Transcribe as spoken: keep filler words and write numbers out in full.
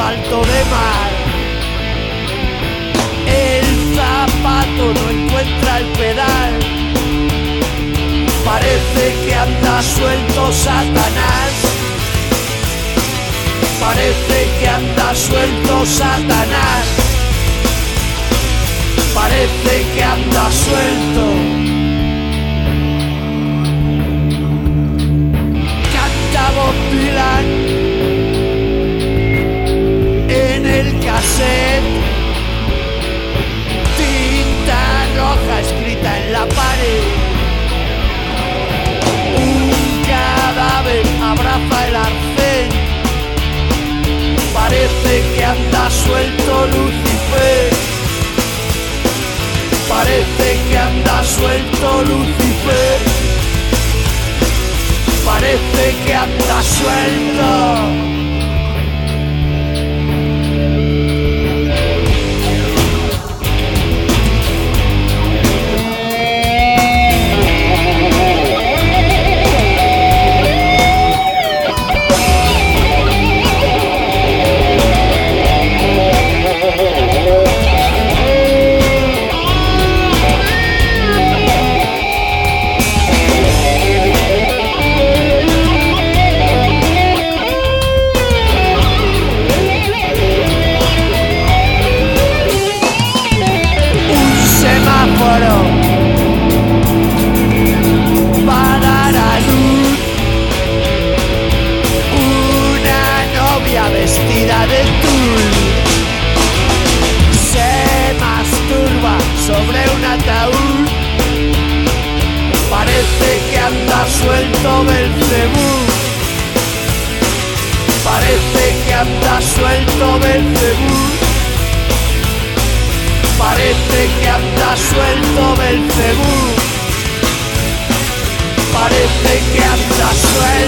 asfalto de mar. El zapato no encuentra el pedal. Parece que anda suelto Satanás. Parece que anda suelto Satanás. Parece que anda suelto. Canta Bob Dylan en el cassette. Tinta roja escrita en la pared. Un cadáver abraza el arcén. Parece que anda suelto Lucifer. Parece que anda suelto Lucifer. Parece que anda suelto. Va a dar a luz una novia vestida de tul. Se masturba sobre un ataúd. Parece que anda suelto Belcebú. Parece que anda suelto Belcebú. Parece que anda suelto Belcebú. Parece que anda suelto.